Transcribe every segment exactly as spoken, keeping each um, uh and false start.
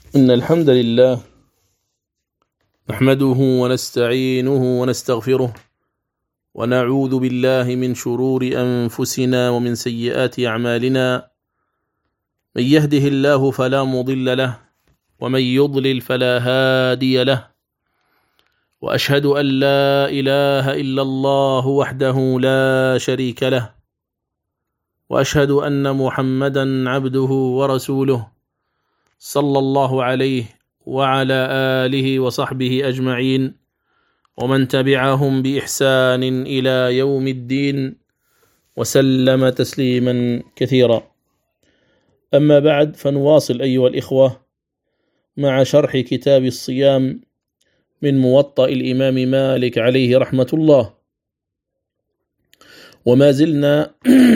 إن الحمد لله نحمده ونستعينه ونستغفره ونعوذ بالله من شرور أنفسنا ومن سيئات أعمالنا. من يهده الله فلا مضل له ومن يضلل فلا هادي له، وأشهد أن لا إله إلا الله وحده لا شريك له، وأشهد أن محمدا عبده ورسوله صلى الله عليه وعلى آله وصحبه أجمعين ومن تبعهم بإحسان إلى يوم الدين وسلم تسليما كثيرا. أما بعد، فنواصل أيها الإخوة مع شرح كتاب الصيام من موطأ الإمام مالك عليه رحمة الله، وما زلنا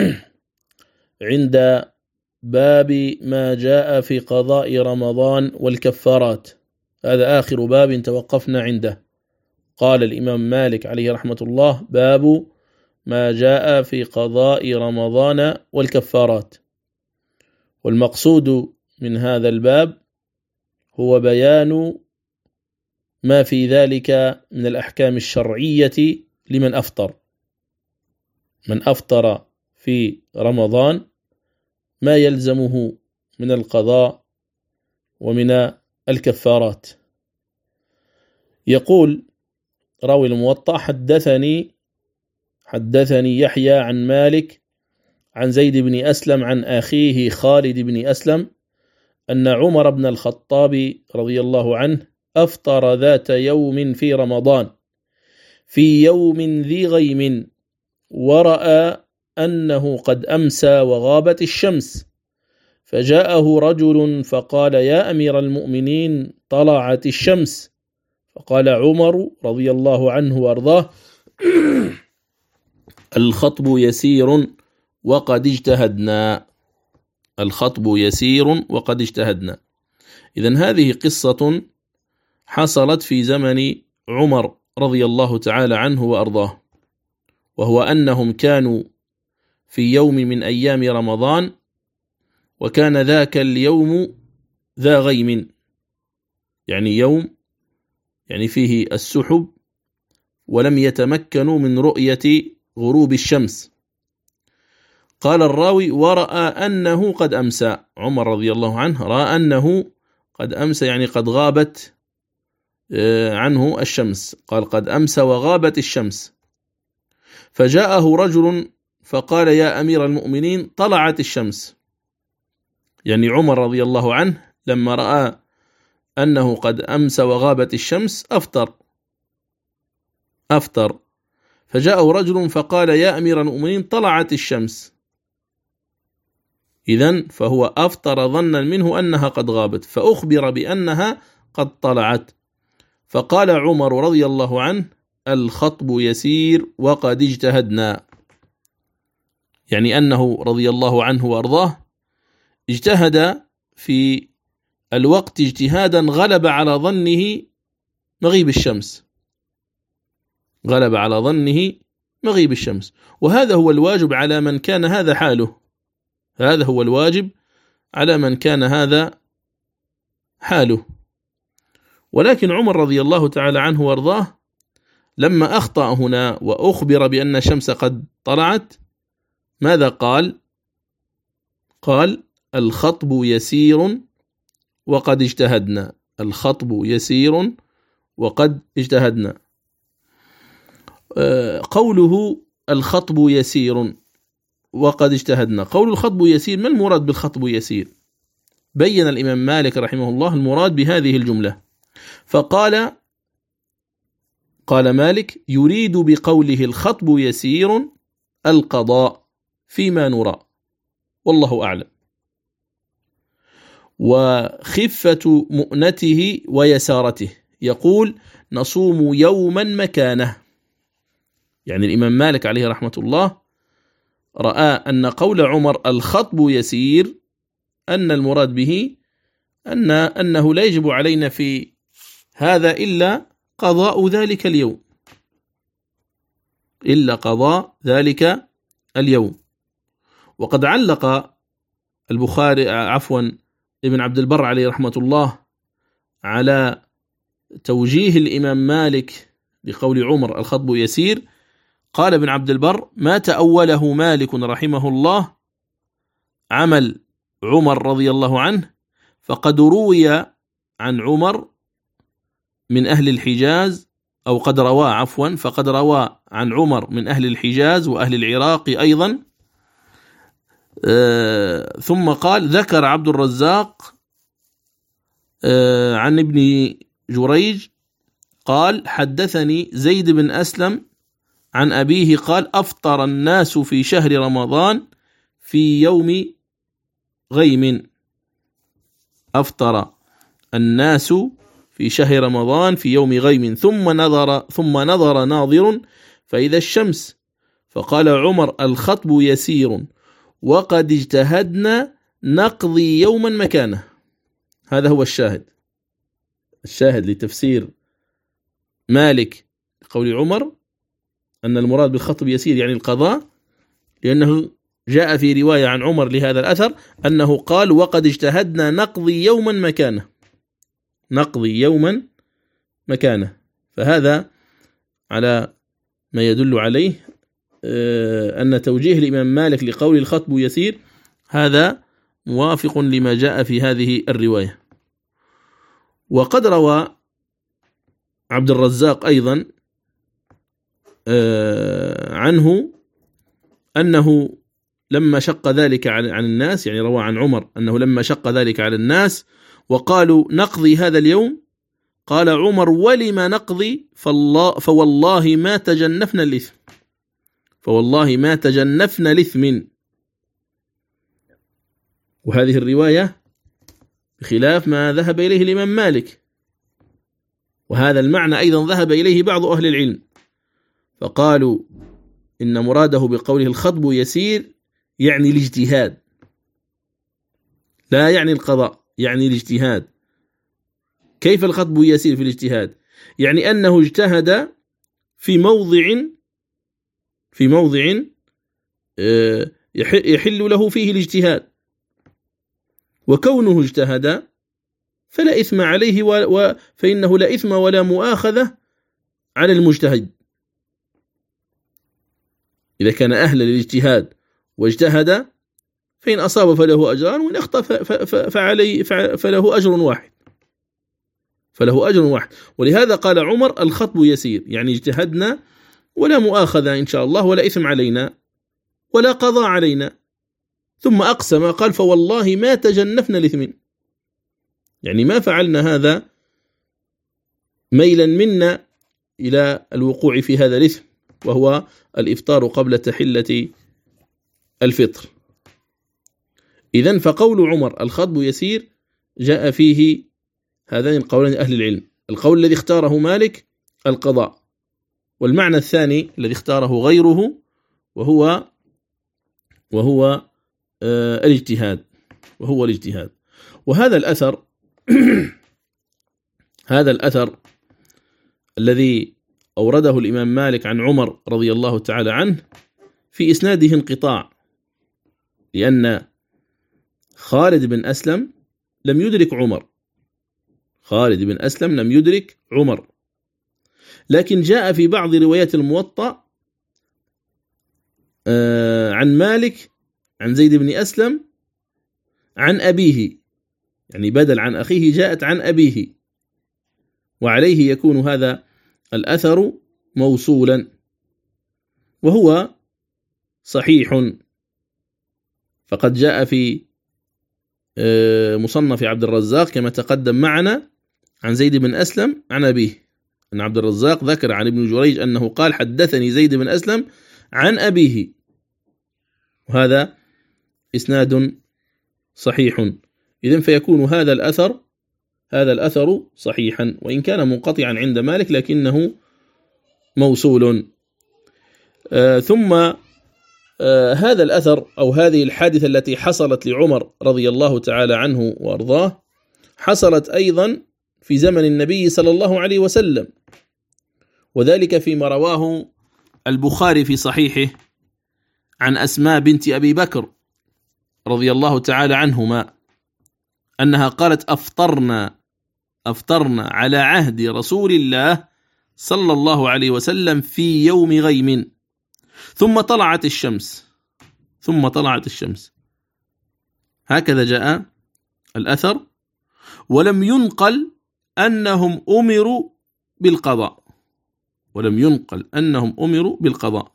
عند باب ما جاء في قضاء رمضان والكفارات. هذا آخر باب توقفنا عنده. قال الإمام مالك عليه رحمة الله: باب ما جاء في قضاء رمضان والكفارات. والمقصود من هذا الباب هو بيان ما في ذلك من الأحكام الشرعية لمن أفطر. من أفطر في رمضان ما يلزمه من القضاء ومن الكفارات. يقول راوي الموطأ: حدثني حدثني يحيى عن مالك عن زيد بن أسلم عن أخيه خالد بن أسلم أن عمر بن الخطاب رضي الله عنه أفطر ذات يوم في رمضان في يوم ذي غيم، ورأى أنه قد أمسى وغابت الشمس، فجاءه رجل فقال: يا أمير المؤمنين، طلعت الشمس. فقال عمر رضي الله عنه وأرضاه: الخطب يسير وقد اجتهدنا. الخطب يسير وقد اجتهدنا. إذن هذه قصة حصلت في زمن عمر رضي الله تعالى عنه وأرضاه، وهو أنهم كانوا في يوم من أيام رمضان، وكان ذاك اليوم ذا غيم، يعني يوم يعني فيه السحب، ولم يتمكنوا من رؤية غروب الشمس. قال الراوي: ورأى أنه قد أمسى. عمر رضي الله عنه رأى أنه قد أمسى، يعني قد غابت عنه الشمس. قال: قد أمسى وغابت الشمس. فجاءه رجل فقال: يا أمير المؤمنين، طلعت الشمس. يعني عمر رضي الله عنه لما رأى أنه قد أمسى وغابت الشمس أفطر أفطر فجاءه رجل فقال: يا أمير المؤمنين، طلعت الشمس. إذن فهو أفطر ظنا منه أنها قد غابت، فأخبر بأنها قد طلعت. فقال عمر رضي الله عنه: الخطب يسير وقد اجتهدنا، يعني أنه رضي الله عنه وأرضاه اجتهد في الوقت اجتهادا غلب على ظنه مغيب الشمس غلب على ظنه مغيب الشمس. وهذا هو الواجب على من كان هذا حاله هذا هو الواجب على من كان هذا حاله. ولكن عمر رضي الله تعالى عنه وأرضاه لما أخطأ هنا وأخبر بأن الشمس قد طلعت، ماذا قال؟ قال: الخطب يسير وقد اجتهدنا. الخطب يسير وقد اجتهدنا. قوله الخطب يسير وقد اجتهدنا، قول الخطب يسير، ما المراد بالخطب يسير؟ بين الإمام مالك رحمه الله المراد بهذه الجملة، فقال قال مالك: يريد بقوله الخطب يسير القضاء فيما نرى، والله أعلم، وخفة مؤنته ويسارته. يقول: نصوم يوما مكانه. يعني الإمام مالك عليه رحمة الله رأى أن قول عمر الخطب يسير أن المراد به أن أنه لا يجب علينا في هذا إلا قضاء ذلك اليوم إلا قضاء ذلك اليوم. وقد علق البخاري عفوا ابن عبد البر عليه رحمة الله على توجيه الإمام مالك لقول عمر الخطب يسير، قال ابن عبد البر: ما تأوله مالك رحمه الله عمل عمر رضي الله عنه، فقد روي عن عمر من أهل الحجاز، أو قد روى عفوا فقد روى عن عمر من أهل الحجاز وأهل العراق أيضا. آه ثم قال: ذكر عبد الرزاق آه عن ابن جريج قال: حدثني زيد بن أسلم عن أبيه قال: أفطر الناس في شهر رمضان في يوم غيم. أفطر الناس في شهر رمضان في يوم غيم، ثم نظر ثم نظر ناظر فإذا الشمس، فقال عمر: الخطب يسير وقد اجتهدنا نقضي يوما مكانه. هذا هو الشاهد الشاهد لتفسير مالك قول عمر أن المراد بالخطب يسير يعني القضاء، لأنه جاء في رواية عن عمر لهذا الأثر أنه قال: وقد اجتهدنا نقضي يوما مكانه، نقضي يوما مكانه. فهذا على ما يدل عليه أن توجيه الإمام مالك لقول الخطب يسير هذا موافق لما جاء في هذه الرواية. وقد روى عبد الرزاق أيضا عنه أنه لما شق ذلك عن الناس، يعني روى عن عمر أنه لما شق ذلك على الناس وقالوا نقضي هذا اليوم، قال عمر: ولما نقضي فالله فوالله ما تجنفنا الإثم، فوالله ما تجنفنا الإثم. وهذه الرواية بخلاف ما ذهب إليه الإمام مالك، وهذا المعنى أيضا ذهب إليه بعض أهل العلم، فقالوا إن مراده بقوله الخطب يسير يعني الاجتهاد، لا يعني القضاء، يعني الاجتهاد. كيف الخطب يسير في الاجتهاد؟ يعني أنه اجتهد في موضع في موضع يحل له فيه الاجتهاد، وكونه اجتهد فلا إثم عليه، فإنه لا إثم ولا مؤاخذة على المجتهد. إذا كان أهلا للاجتهاد واجتهد فإن أصاب فله أجران، وإن أخطأ فعليه فله أجر واحد فله أجر واحد ولهذا قال عمر: الخطب يسير، يعني اجتهدنا ولا مؤاخذة إن شاء الله، ولا إثم علينا ولا قضاء علينا. ثم أقسم قال: فوالله ما تجنفنا الإثم، يعني ما فعلنا هذا ميلا منا إلى الوقوع في هذا الإثم، وهو الإفطار قبل تحلة الفطر. إذن فقول عمر الخطب يسير جاء فيه هذين القولين أهل العلم: القول الذي اختاره مالك القضاء، والمعنى الثاني الذي اختاره غيره وهو وهو آه الاجتهاد وهو الاجتهاد. وهذا الأثر هذا الأثر الذي أورده الإمام مالك عن عمر رضي الله تعالى عنه في إسناده انقطاع، لأن خالد بن أسلم لم يدرك عمر خالد بن أسلم لم يدرك عمر لكن جاء في بعض روايات الموطأ عن مالك عن زيد بن أسلم عن أبيه، يعني بدل عن أخيه جاءت عن أبيه، وعليه يكون هذا الأثر موصولا، وهو صحيح. فقد جاء في مصنف عبد الرزاق كما تقدم معنا عن زيد بن أسلم عن أبيه، أن عبد الرزاق ذكر عن ابن جريج أنه قال: حدثني زيد بن أسلم عن أبيه، وهذا إسناد صحيح. إذن فيكون هذا الأثر هذا الأثر صحيحا، وإن كان منقطعا عند مالك لكنه موصول. آه ثم آه هذا الأثر أو هذه الحادثة التي حصلت لعمر رضي الله تعالى عنه وأرضاه حصلت أيضا في زمن النبي صلى الله عليه وسلم، وذلك فيما رواه البخاري في صحيحه عن أسماء بنت أبي بكر رضي الله تعالى عنهما أنها قالت: أفطرنا أفطرنا على عهد رسول الله صلى الله عليه وسلم في يوم غيم ثم طلعت الشمس ثم طلعت الشمس هكذا جاء الأثر، ولم ينقل أنهم أمروا بالقضاء ولم ينقل أنهم أمروا بالقضاء.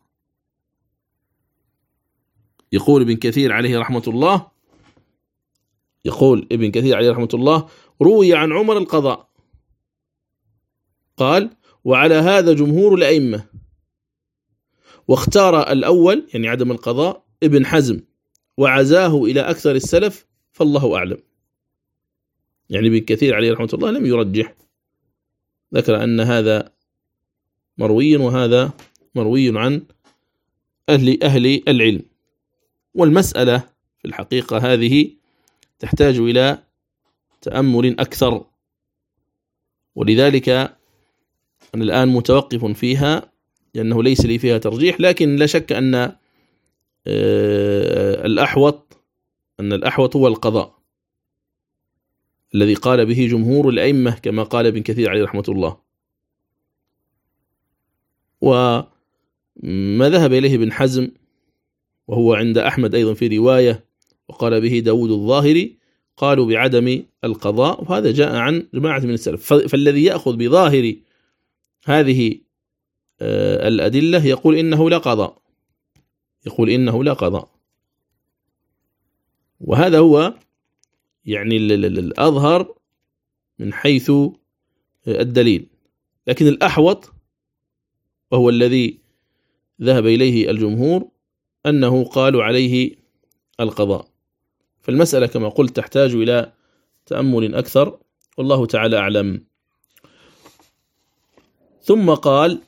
يقول ابن كثير عليه رحمة الله يقول ابن كثير عليه رحمة الله روي عن عمر القضاء، قال: وعلى هذا جمهور الأئمة، واختار الأول يعني عدم القضاء ابن حزم، وعزاه إلى أكثر السلف، فالله أعلم. يعني ابن كثير عليه رحمة الله لم يرجح، ذكر أن هذا مروي وهذا مروي عن أهل أهل العلم. والمسألة في الحقيقة هذه تحتاج إلى تأمل أكثر، ولذلك أنا الآن متوقف فيها لأنه ليس لي فيها ترجيح، لكن لا شك أن الأحوط أن الأحوط هو القضاء الذي قال به جمهور الأئمة كما قال ابن كثير عليه رحمة الله. وما ذهب إليه ابن حزم وهو عند أحمد أيضا في رواية وقال به داود الظاهري قالوا بعدم القضاء، وهذا جاء عن جماعة من السلف. فالذي يأخذ بظاهر هذه الأدلة يقول إنه لا قضاء يقول إنه لا قضاء وهذا هو يعني الأظهر من حيث الدليل. لكن الأحوط وهو الذي ذهب إليه الجمهور أنه قالوا عليه القضاء. فالمسألة كما قلت تحتاج إلى تأمل أكثر، والله تعالى أعلم. ثم قال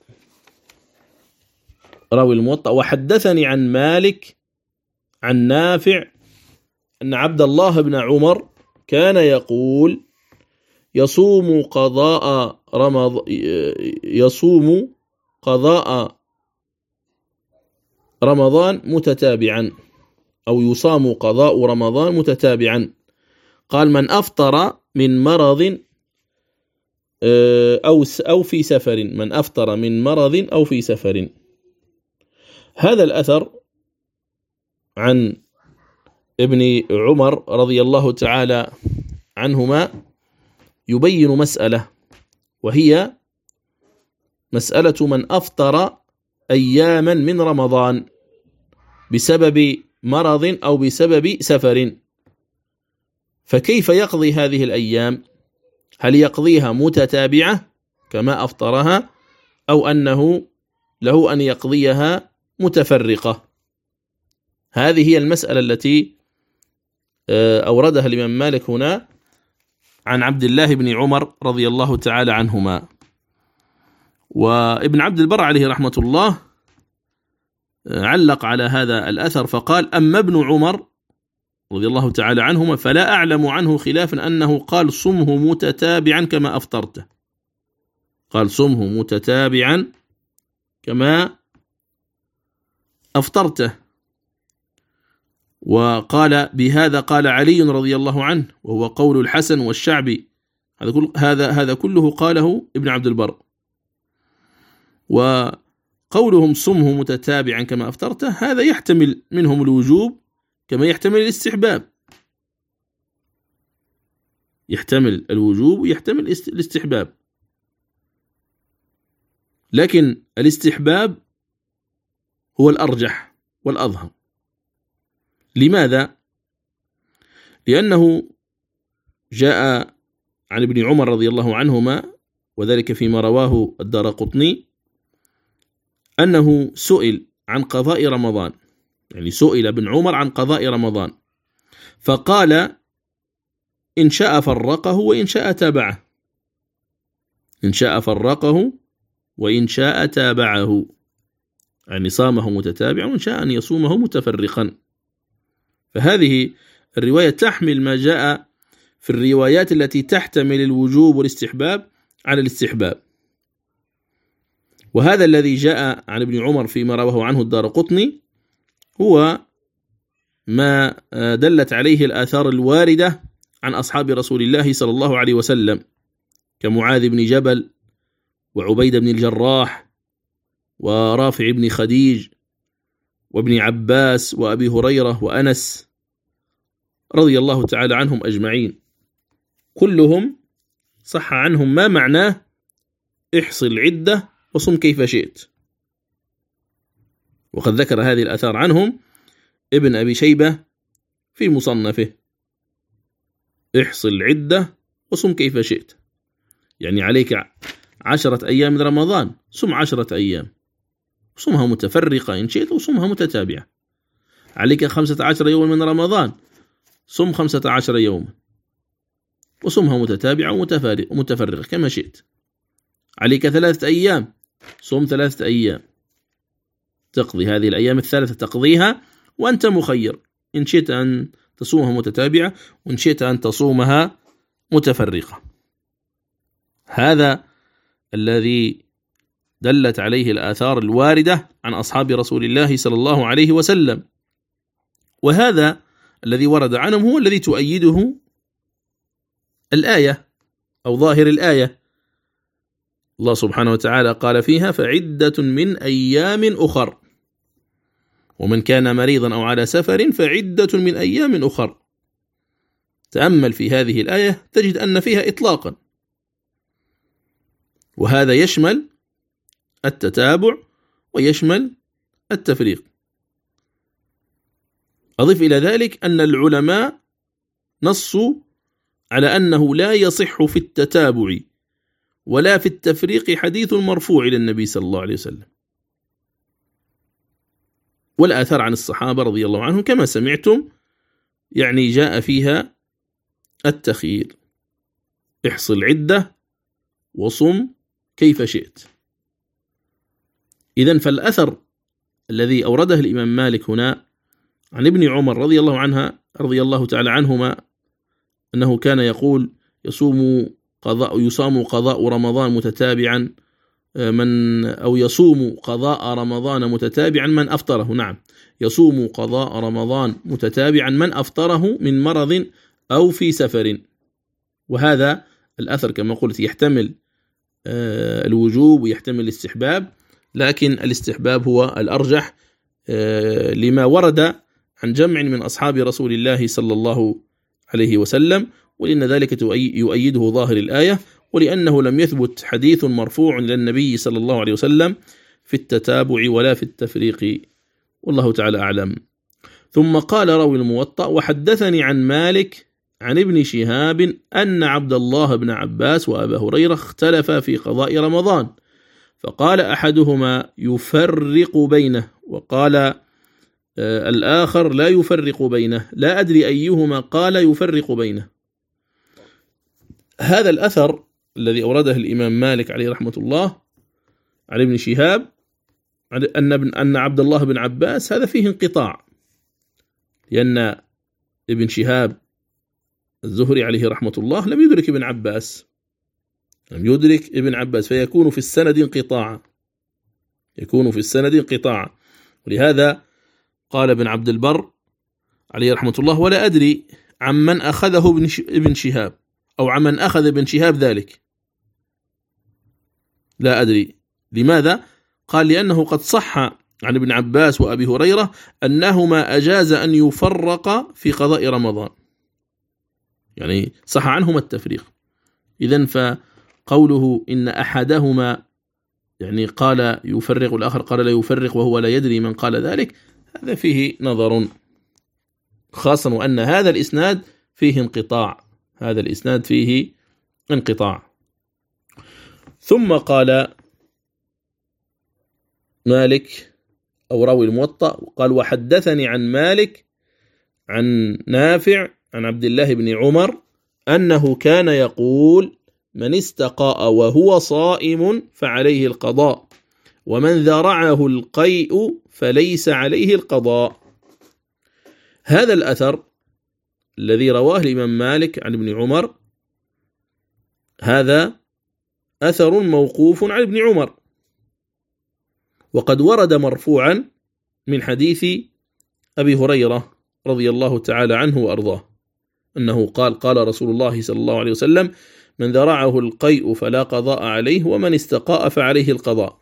راوي الموطأ: وحدثني عن مالك عن نافع أن عبد الله بن عمر كان يقول: يصوم قضاء رمضان يصوم قضاء رمضان متتابعا، أو يصام قضاء رمضان متتابعا. قال: من أفطر من مرض أو أو في سفر من أفطر من مرض أو في سفر. هذا الأثر عن ابن عمر رضي الله تعالى عنهما يبين مسألة، وهي مسألة من أفطر أياما من رمضان بسبب مرض أو بسبب سفر، فكيف يقضي هذه الأيام؟ هل يقضيها متتابعة كما أفطرها، أو أنه له أن يقضيها متفرقة؟ هذه هي المسألة التي أوردها الإمام مالك هنا عن عبد الله بن عمر رضي الله تعالى عنهما. وابن عبد البر عليه رحمة الله علق على هذا الأثر فقال: أما ابن عمر رضي الله تعالى عنهما فلا أعلم عنه خلافا أنه قال صمه متتابعا كما أفطرته قال صمه متتابعا كما أفطرته وقال بهذا قال علي رضي الله عنه، وهو قول الحسن والشعبي. هذا كل هذا هذا كله قاله ابن عبد البر. وقولهم صمه متتابعا كما أفطرته هذا يحتمل منهم الوجوب كما يحتمل الاستحباب، يحتمل الوجوب ويحتمل الاستحباب، لكن الاستحباب هو الأرجح والأظهر. لماذا؟ لأنه جاء عن ابن عمر رضي الله عنهما، وذلك فيما رواه الدارقطني، أنه سئل عن قضاء رمضان، يعني سئل ابن عمر عن قضاء رمضان فقال: إن شاء فرقه وإن شاء تابعه إن شاء فرقه وإن شاء تابعه، يعني صامه متتابعا وإن شاء أن يصومه متفرقا. فهذه الرواية تحمل ما جاء في الروايات التي تحتمل الوجوب والاستحباب على الاستحباب، وهذا الذي جاء عن ابن عمر فيما رواه عنه الدارقطني هو ما دلت عليه الآثار الواردة عن أصحاب رسول الله صلى الله عليه وسلم كمعاذ بن جبل وعبيد بن الجراح ورافع بن خديج وابن عباس وأبي هريرة وأنس رضي الله تعالى عنهم أجمعين، كلهم صح عنهم ما معناه احصي العدة وصم كيف شئت. وقد ذكر هذه الآثار عنهم ابن أبي شيبة في مصنفه، احصي العدة وصم كيف شئت، يعني عليك عشرة أيام من رمضان، صم عشرة أيام، صمها متفرقة إن شئت وصمها متتابعة. عليك خمسة عشر يوم من رمضان، صم خمسة عشر يوم وصمها متتابعة ومتفرقة كما شئت. عليك ثلاثة أيام، صم ثلاثة أيام، تقضي هذه الأيام الثلاثة تقضيها وأنت مخير، إن شئت أن تصومها متتابعة وإن شئت أن تصومها متفرقة. هذا الذي دلت عليه الآثار الواردة عن أصحاب رسول الله صلى الله عليه وسلم، وهذا الذي ورد عنهم هو الذي تؤيده الآية أو ظاهر الآية. الله سبحانه وتعالى قال فيها فعدة من أيام أخر، ومن كان مريضا أو على سفر فعدة من أيام أخر. تأمل في هذه الآية تجد أن فيها إطلاقا، وهذا يشمل التتابع ويشمل التفريق. أضف إلى ذلك أن العلماء نصوا على أنه لا يصح في التتابع ولا في التفريق حديث مرفوع إلى النبي صلى الله عليه وسلم، والآثار عن الصحابة رضي الله عنهم كما سمعتم يعني جاء فيها التخيير، احصي العدة وصم كيف شئت. إذن فالأثر الذي أورده الإمام مالك هنا عن ابن عمر رضي الله عنها رضي الله تعالى عنهما أنه كان يقول يصوم قضاء يصام قضاء رمضان متتابعا من أو يصوم قضاء رمضان متتابعا من أفطره، نعم يصوم قضاء رمضان متتابعا من أفطره من مرض أو في سفر. وهذا الأثر كما قلت يحتمل الوجوب ويحتمل الاستحباب، لكن الاستحباب هو الأرجح لما ورد عن جمع من أصحاب رسول الله صلى الله عليه وسلم، ولأن ذلك يؤيده ظاهر الآية، ولأنه لم يثبت حديث مرفوع للنبي صلى الله عليه وسلم في التتابع ولا في التفريق، والله تعالى أعلم. ثم قال راوي الموطأ وحدثني عن مالك عن ابن شهاب أن عبد الله بن عباس وأبا هريرة اختلفا في قضاء رمضان، فقال أحدهما يفرق بينه وقال الآخر لا يفرق بينه، لا أدري أيهما قال يفرق بينه. هذا الأثر الذي أورده الإمام مالك عليه رحمة الله عن ابن شهاب أن أن عبد الله بن عباس هذا فيه انقطاع، لأن ابن شهاب الزهري عليه رحمة الله لم يدرك ابن عباس لم يدرك ابن عباس فيكون في السند انقطاعا يكون في السند انقطاعا ولهذا قال ابن عبد البر عليه رحمة الله ولا أدري عمن أخذه ابن شهاب أو عمن أخذ ابن شهاب ذلك، لا أدري. لماذا؟ قال لأنه قد صح عن ابن عباس وأبي هريرة أنهما أجاز أن يفرق في قضاء رمضان، يعني صح عنهما التفريق. إذن فقوله إن أحدهما يعني قال يفرق والآخر قال لا يفرق وهو لا يدري من قال ذلك، هذا فيه نظر، خاصة وأن هذا الإسناد فيه انقطاع هذا الإسناد فيه انقطاع. ثم قال مالك أو راوي الموطأ قال وحدثني عن مالك عن نافع عن عبد الله بن عمر أنه كان يقول من استقاء وهو صائم فعليه القضاء ومن ذرعه القيء فليس عليه القضاء. هذا الأثر الذي رواه الإمام مالك عن ابن عمر هذا أثر موقوف عن ابن عمر، وقد ورد مرفوعا من حديث أبي هريرة رضي الله تعالى عنه وأرضاه، أنه قال قال رسول الله صلى الله عليه وسلم: من ذرعه القيء فلا قضاء عليه، ومن استقاء فعليه القضاء.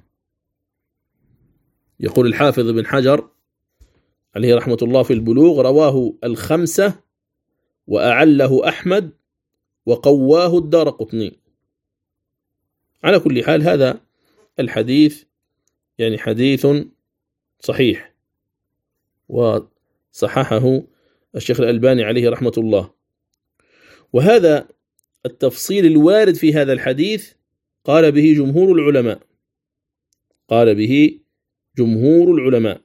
يقول الحافظ بن حجر عليه رحمة الله في البلوغ: رواه الخمسة وأعله أحمد وقواه الدارقطني. على كل حال هذا الحديث يعني حديث صحيح، وصححه الشيخ الألباني عليه رحمة الله. وهذا التفصيل الوارد في هذا الحديث قال به جمهور العلماء، قال به جمهور العلماء.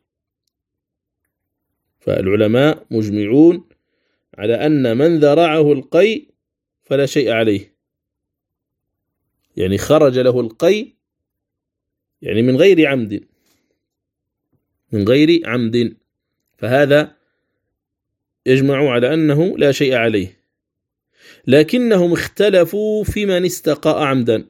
فالعلماء مجمعون على أن من ذرعه القيء فلا شيء عليه، يعني خرج له القيء يعني من غير عمد، من غير عمد، فهذا يجمع على أنه لا شيء عليه. لكنهم اختلفوا في من استقاء عمدا،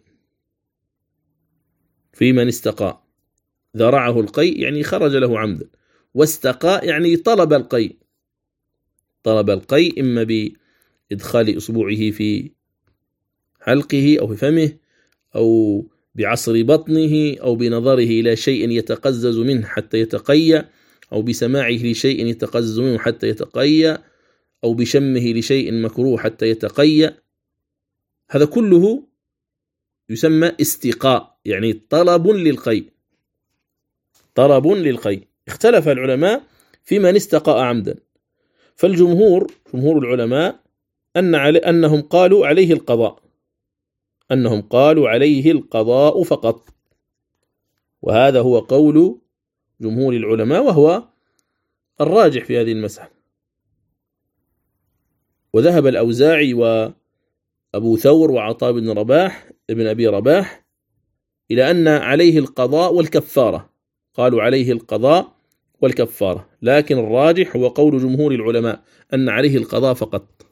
في من استقاء. ذرعه القيء يعني خرج له عمدا، واستقاء يعني طلب القيء، طلب القيء إما بإدخال أصبعه في حلقه أو في فمه، أو بعصر بطنه، أو بنظره إلى شيء يتقزز منه حتى يتقيأ، أو بسماعه لشيء يتقزز منه حتى يتقيأ، أو بشمه لشيء مكروه حتى يتقيأ. هذا كله يسمى استقاء، يعني طلب للقيء، طلب للقيء. اختلف العلماء في من استقاء عمدا، فالجمهور جمهور العلماء أن علي أنهم قالوا عليه القضاء، أنهم قالوا عليه القضاء فقط، وهذا هو قول جمهور العلماء، وهو الراجح في هذه المسألة. وذهب الأوزاعي وأبو ثور وعطاء بن رباح ابن أبي رباح إلى أن عليه القضاء والكفارة، قالوا عليه القضاء والكفارة، لكن الراجح هو قول جمهور العلماء أن عليه القضاء فقط.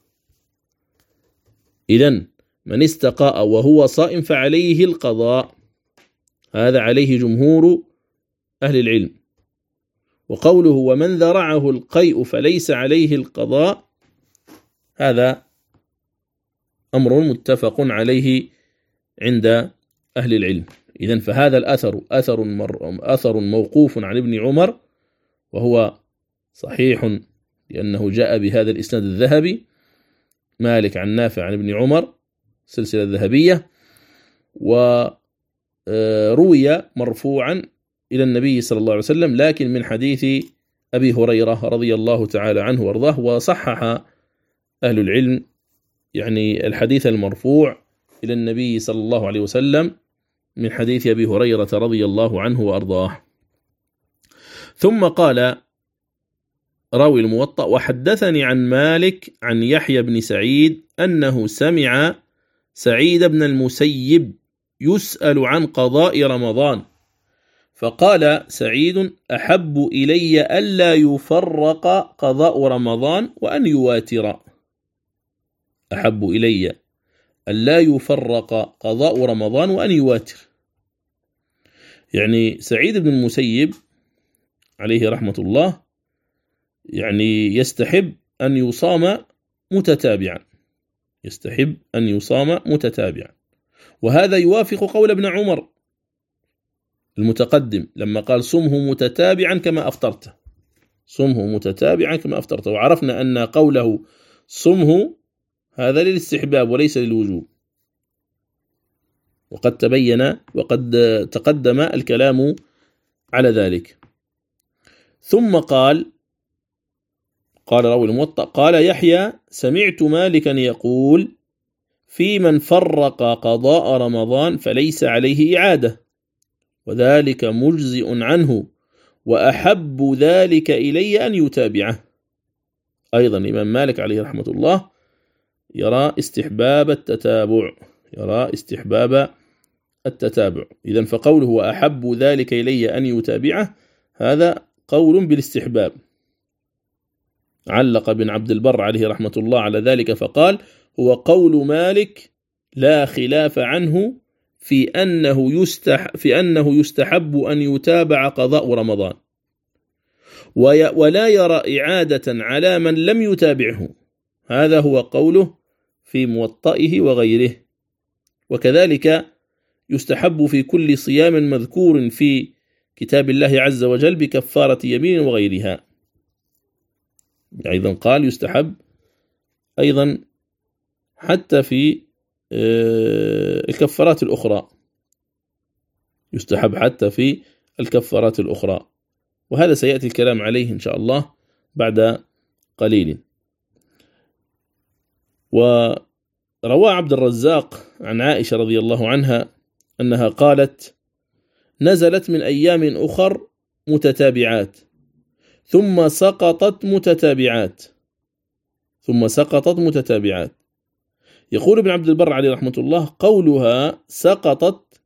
إذن من استقاء وهو صائم فعليه القضاء، هذا عليه جمهور أهل العلم. وقوله ومن ذرعه القيء فليس عليه القضاء، هذا أمر متفق عليه عند أهل العلم. إذن فهذا الأثر أثر, أثر موقوف عن ابن عمر، وهو صحيح لأنه جاء بهذا الإسناد الذهبي، مالك عن نافع عن ابن عمر، سلسلة ذهبية. وروي مرفوعا إلى النبي صلى الله عليه وسلم، لكن من حديث أبي هريرة رضي الله تعالى عنه وارضاه. وصحح أهل العلم يعني الحديث المرفوع إلى النبي صلى الله عليه وسلم من حديث أبي هريرة رضي الله عنه وأرضاه. ثم قال راوي الموطأ: وحدثني عن مالك عن يحيى بن سعيد أنه سمع سعيد بن المسيب يسأل عن قضاء رمضان، فقال سعيد: أحب إلي ألا يفرق قضاء رمضان وأن يواتر. أحب إلي ألا يفرق قضاء رمضان وأن يواتر. يعني سعيد بن المسيب عليه رحمة الله يعني يستحب أن يصام متتابعا، يستحب أن يصام متتابعا، وهذا يوافق قول ابن عمر المتقدم لما قال: صمه متتابعا كما أفطرت، صمه متتابعا كما أفطرت. وعرفنا أن قوله صمه هذا للاستحباب وليس للوجوب، وقد تبين وقد تقدم الكلام على ذلك. ثم قال قال راوي الموطأ: قال يحيى: سمعت مالكا يقول: في من فرق قضاء رمضان فليس عليه إعادة، وذلك مجزئ عنه، وأحب ذلك إلي أن يتابعه. أيضا الإمام مالك عليه رحمة الله يرى استحباب التتابع، يرى استحباب التتابع. إذن فقوله وأحب ذلك إلي أن يتابعه هذا قول بالاستحباب. علق بن عبد البر عليه رحمة الله على ذلك فقال: هو قول مالك لا خلاف عنه في أنه يستح في أنه يستحب أن يتابع قضاء رمضان، ولا يرى إعادة على من لم يتابعه، هذا هو قوله في موطئه وغيره. وكذلك يستحب في كل صيام مذكور في كتاب الله عز وجل بكفارة يمين وغيرها. أيضا قال يستحب أيضا حتى في الكفارات الأخرى، يستحب حتى في الكفارات الأخرى، وهذا سيأتي الكلام عليه إن شاء الله بعد قليل. وروى عبد الرزاق عن عائشة رضي الله عنها أنها قالت: نزلت من أيام أخر متتابعات ثم سقطت متتابعات ثم سقطت متتابعات. يقول ابن عبد البر عليه رحمة الله: قولها سقطت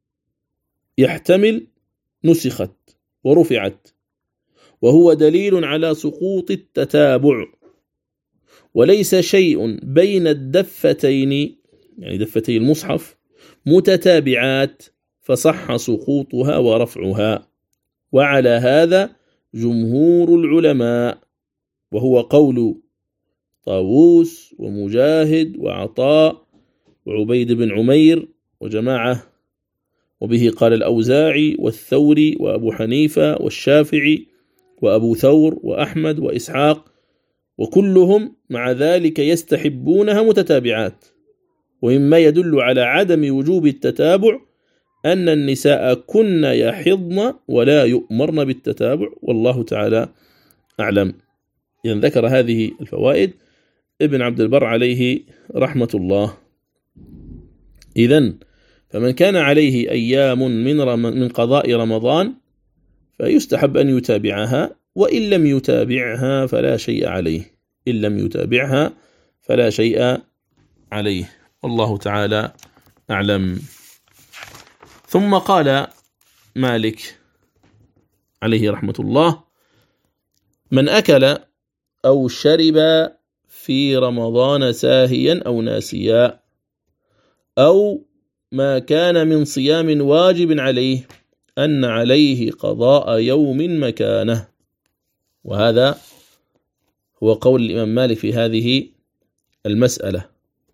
يحتمل نسخت ورفعت، وهو دليل على سقوط التتابع، وليس شيء بين الدفتين يعني دفتي المصحف متتابعات فصح سقوطها ورفعها. وعلى هذا جمهور العلماء، وهو قول طاووس ومجاهد وعطاء وعبيد بن عمير وجماعة، وبه قال الأوزاعي والثوري وأبو حنيفة والشافعي وأبو ثور وأحمد وإسحاق، وكلهم مع ذلك يستحبونها متتابعات. ومما يدل على عدم وجوب التتابع أن النساء كن يحضن ولا يؤمرن بالتتابع، والله تعالى أعلم. إذن ذكر هذه الفوائد ابن عبد البر عليه رحمة الله. إذن فمن كان عليه أيام من من قضاء رمضان فيستحب أن يتابعها، وإن لم يتابعها فلا شيء عليه إن لم يتابعها فلا شيء عليه، والله تعالى أعلم. ثم قال مالك عليه رحمة الله: من أكل أو شرب في رمضان ساهيا أو ناسيا أو ما كان من صيام واجب عليه أن عليه قضاء يوم مكانه. وهذا هو قول الإمام مالك في هذه المسألة،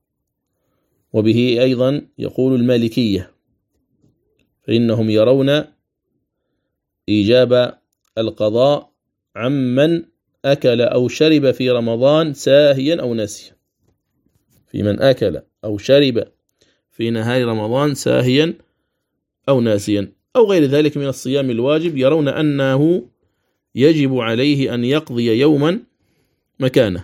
وبه أيضا يقول المالكية، فإنهم يرون إيجاب القضاء عمن أكل أو شرب في رمضان ساهيا أو ناسيا، في من أكل أو شرب في نهاية رمضان ساهيا أو ناسيا أو غير ذلك من الصيام الواجب، يرون أنه يجب عليه أن يقضي يوما مكانه.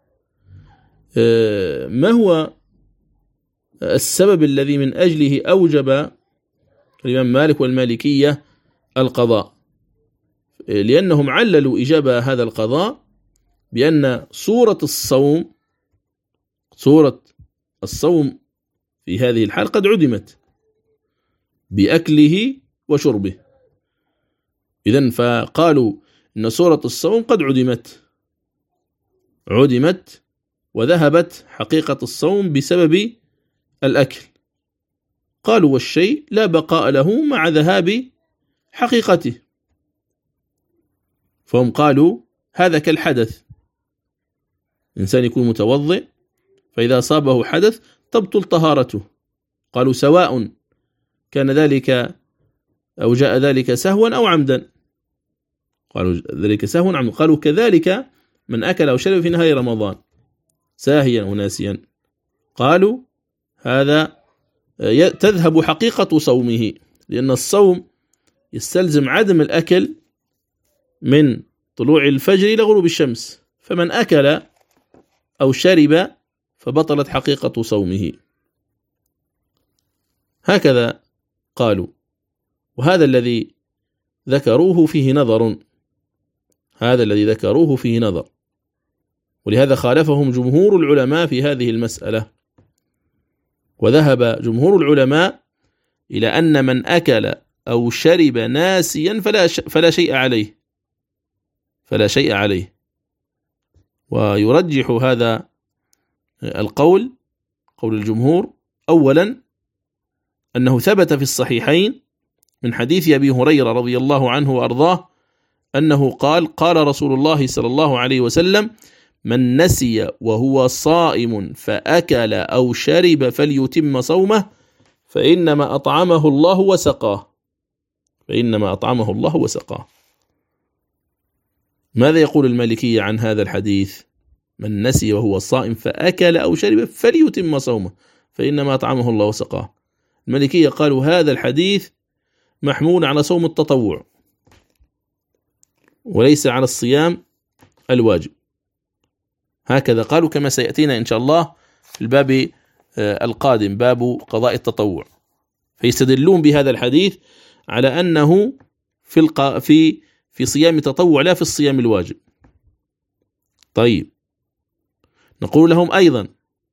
ما هو السبب الذي من أجله أوجب الإمام مالك والمالكية القضاء؟ لأنهم عللوا إجابة هذا القضاء بأن صورة الصوم صورة الصوم في هذه الحال قد عدمت بأكله وشربه. إذن فقالوا إن صورة الصوم قد عدمت عدمت وذهبت حقيقة الصوم بسبب الأكل. قالوا والشيء لا بقاء له مع ذهاب حقيقته، فهم قالوا هذا كالحدث، إنسان يكون متوضئ فإذا أصابه حدث تبطل طهارته، قالوا سواء كان ذلك أو جاء ذلك سهوا أو عمدا، قالوا ذلك سهوا عمدا. قالوا كذلك من أكل أو شرب في نهاية رمضان ساهيا أو ناسيا، قالوا هذا تذهب حقيقة صومه، لأن الصوم يستلزم عدم الأكل من طلوع الفجر إلى غروب الشمس، فمن أكل أو شرب فبطلت حقيقة صومه. هكذا قالوا، وهذا الذي ذكروه فيه نظر هذا الذي ذكروه فيه نظر ولهذا خالفهم جمهور العلماء في هذه المسألة. وذهب جمهور العلماء إلى أن من أكل أو شرب ناسيا فلا فلا شيء عليه فلا شيء عليه ويرجح هذا القول قول الجمهور أولا أنه ثبت في الصحيحين من حديث أبي هريرة رضي الله عنه وأرضاه أنه قال: قال رسول الله صلى الله عليه وسلم: من نسي وهو صائم فأكل أو شرب فليتم صومه فإنما أطعمه الله وسقاه فإنما أطعمه الله وسقاه. ماذا يقول المالكية عن هذا الحديث؟ من نسي وهو صائم فأكل أو شرب فليتم صومه فإنما أطعمه الله وسقاه. المالكية قالوا هذا الحديث محمول على صوم التطوع وليس على الصيام الواجب، هكذا قالوا كما سيأتينا إن شاء الله في الباب القادم باب قضاء التطوع. فيستدلون بهذا الحديث على أنه في الق... في في صيام التطوع لا في الصيام الواجب. طيب نقول لهم أيضا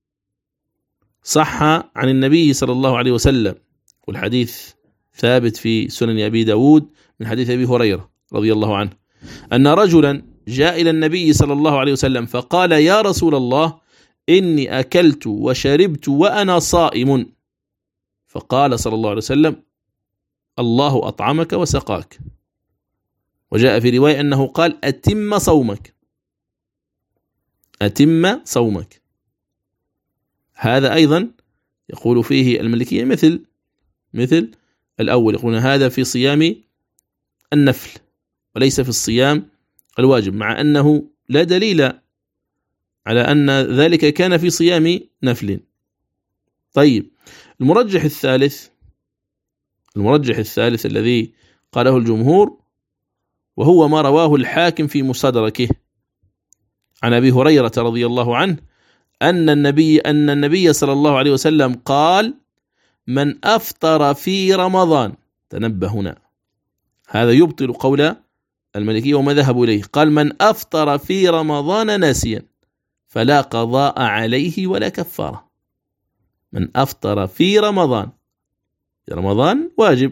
صح عن النبي صلى الله عليه وسلم، والحديث ثابت في سنن أبي داود من حديث أبي هريرة رضي الله عنه أن رجلا جاء إلى النبي صلى الله عليه وسلم فقال يا رسول الله إني أكلت وشربت وأنا صائم، فقال صلى الله عليه وسلم الله أطعمك وسقاك. وجاء في رواية أنه قال أتم صومك أتم صومك. هذا أيضا يقول فيه المالكية مثل مثل الأول، يقولون هذا في صيام النفل وليس في الصيام الواجب، مع أنه لا دليل على أن ذلك كان في صيام نفل. طيب المرجح الثالث المرجح الثالث الذي قاله الجمهور وهو ما رواه الحاكم في مستدركه عن أبي هريرة رضي الله عنه أن النبي أن النبي صلى الله عليه وسلم قال من أفطر في رمضان، تنبه هنا هذا يبطل قول المالكية وما ذهبوا إليه، قال من أفطر في رمضان ناسيا فلا قضاء عليه ولا كفارة. من أفطر في رمضان، رمضان واجب.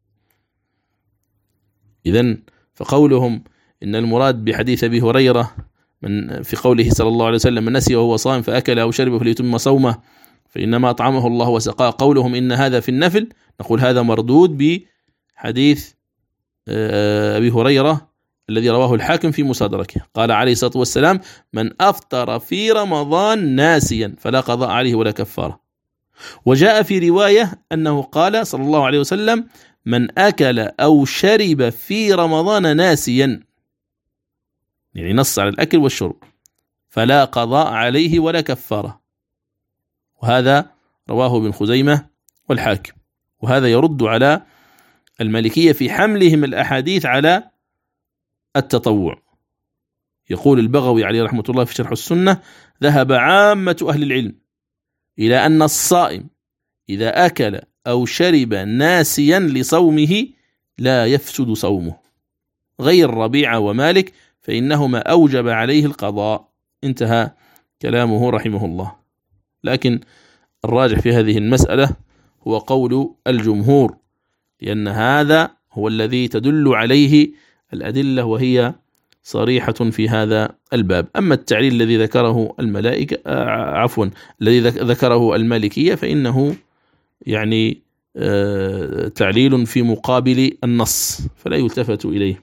إذن فقولهم إن المراد بحديث أبي هريرة من في قوله صلى الله عليه وسلم من نسي وهو صائم فأكل أو شرب فليتم صومه فإنما أطعمه الله وسقاه، قولهم إن هذا في النفل، نقول هذا مردود بحديث أبي هريرة الذي رواه الحاكم في مستدركه، قال عليه الصلاة والسلام من أفطر في رمضان ناسيا فلا قضاء عليه ولا كفارة. وجاء في رواية أنه قال صلى الله عليه وسلم من أكل أو شرب في رمضان ناسيا، يعني نص على الأكل والشرب، فلا قضاء عليه ولا كفارة. وهذا رواه ابن خزيمة والحاكم، وهذا يرد على المالكية في حملهم الأحاديث على التطوع. يقول البغوي عليه رحمة الله في شرح السنة ذهب عامة أهل العلم إلى أن الصائم إذا أكل أو شرب ناسيا لصومه لا يفسد صومه، غير ربيعة ومالك فإنهما أوجب عليه القضاء. انتهى كلامه رحمه الله. لكن الراجح في هذه المسألة هو قول الجمهور، لأن هذا هو الذي تدل عليه الأدلة وهي صريحة في هذا الباب. أما التعليل الذي ذكره الملائكة آه عفوا الذي ذكره المالكية فإنه يعني آه تعليل في مقابل النص فلا يلتفت إليه.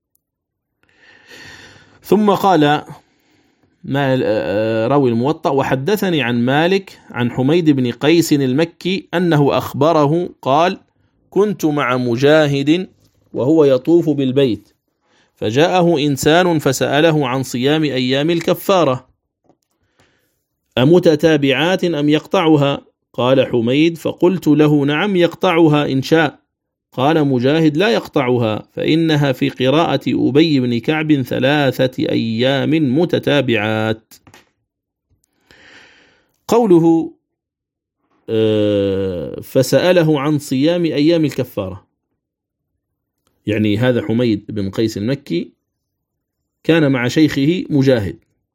ثم قال ما روي الموطأ وحدثني عن مالك عن حميد بن قيس المكي أنه أخبره قال كنت مع مجاهد وهو يطوف بالبيت فجاءه إنسان فسأله عن صيام أيام الكفارة أمتتابعات أم يقطعها؟ قال حميد فقلت له نعم يقطعها إن شاء. قال مجاهد لا يقطعها فإنها في قراءة أبي بن كعب ثلاثة أيام متتابعات. قوله فسأله عن صيام أيام الكفارة، يعني هذا حميد بن قيس المكي كان مع شيخه مجاهد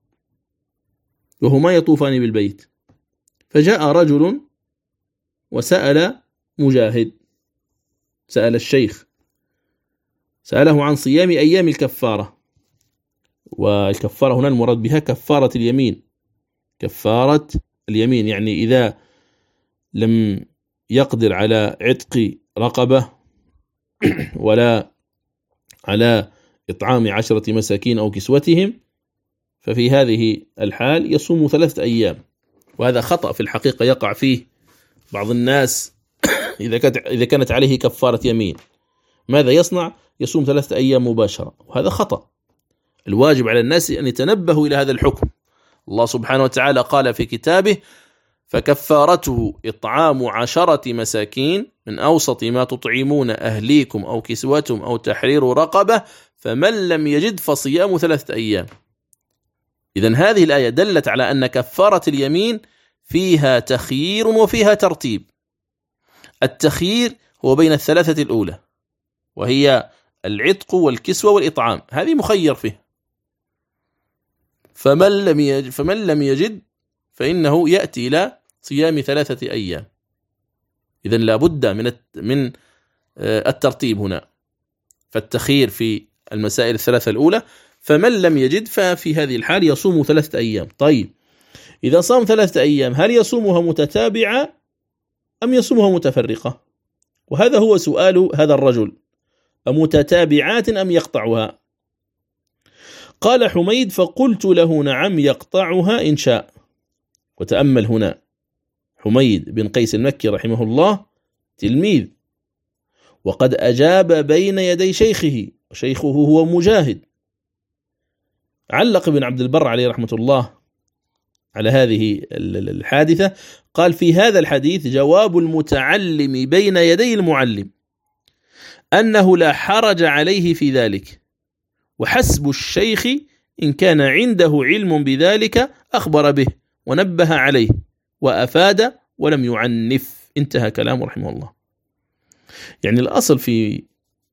وهما يطوفان بالبيت، فجاء رجل وسأل مجاهد، سأل الشيخ سأله عن صيام أيام الكفارة، والكفارة هنا المراد بها كفارة اليمين، كفارة اليمين يعني إذا لم يقدر على عتق رقبة ولا على إطعام عشرة مساكين أو كسوتهم ففي هذه الحال يصوم ثلاثة أيام. وهذا خطأ في الحقيقة يقع فيه بعض الناس إذا كانت إذا كانت عليه كفارة يمين، ماذا يصنع؟ يصوم ثلاثة أيام مباشرة، وهذا خطأ. الواجب على الناس أن يتنبهوا إلى هذا الحكم. الله سبحانه وتعالى قال في كتابه: فكفارته إطعام عشرة مساكين من أوسط ما تطعمون أهليكم أو كسوتهم أو تحرير رقبة فمن لم يجد فصيام ثلاثة أيام. إذن هذه الآية دلت على أن كفارة اليمين فيها تخيير وفيها ترتيب. التخيير هو بين الثلاثة الأولى، وهي العتق والكسوة والإطعام، هذه مخير فيه. فمن لم يجد, فمن لم يجد فإنه يأتي إلى صيام ثلاثة أيام. إذن لا بد من من الترتيب هنا، فالتخيير في المسائل الثلاثة الأولى. فمن لم يجد ففي هذه الحال يصوم ثلاثة أيام. طيب، إذا صام ثلاثة أيام هل يصومها متتابعة أم يصومها متفرقة؟ وهذا هو سؤال هذا الرجل: أمتتابعات أم يقطعها؟ قال حميد: فقلت له: نعم يقطعها إن شاء. وتأمل هنا، حميد بن قيس المكي رحمه الله تلميذ، وقد أجاب بين يدي شيخه، وشيخه هو مجاهد. علق ابن عبد البر عليه رحمة الله على هذه الحادثة، قال: في هذا الحديث جواب المتعلم بين يدي المعلم أنه لا حرج عليه في ذلك، وحسب الشيخ إن كان عنده علم بذلك أخبر به ونبه عليه وأفاد ولم يعنف. انتهى كلامه رحمه الله. يعني الأصل في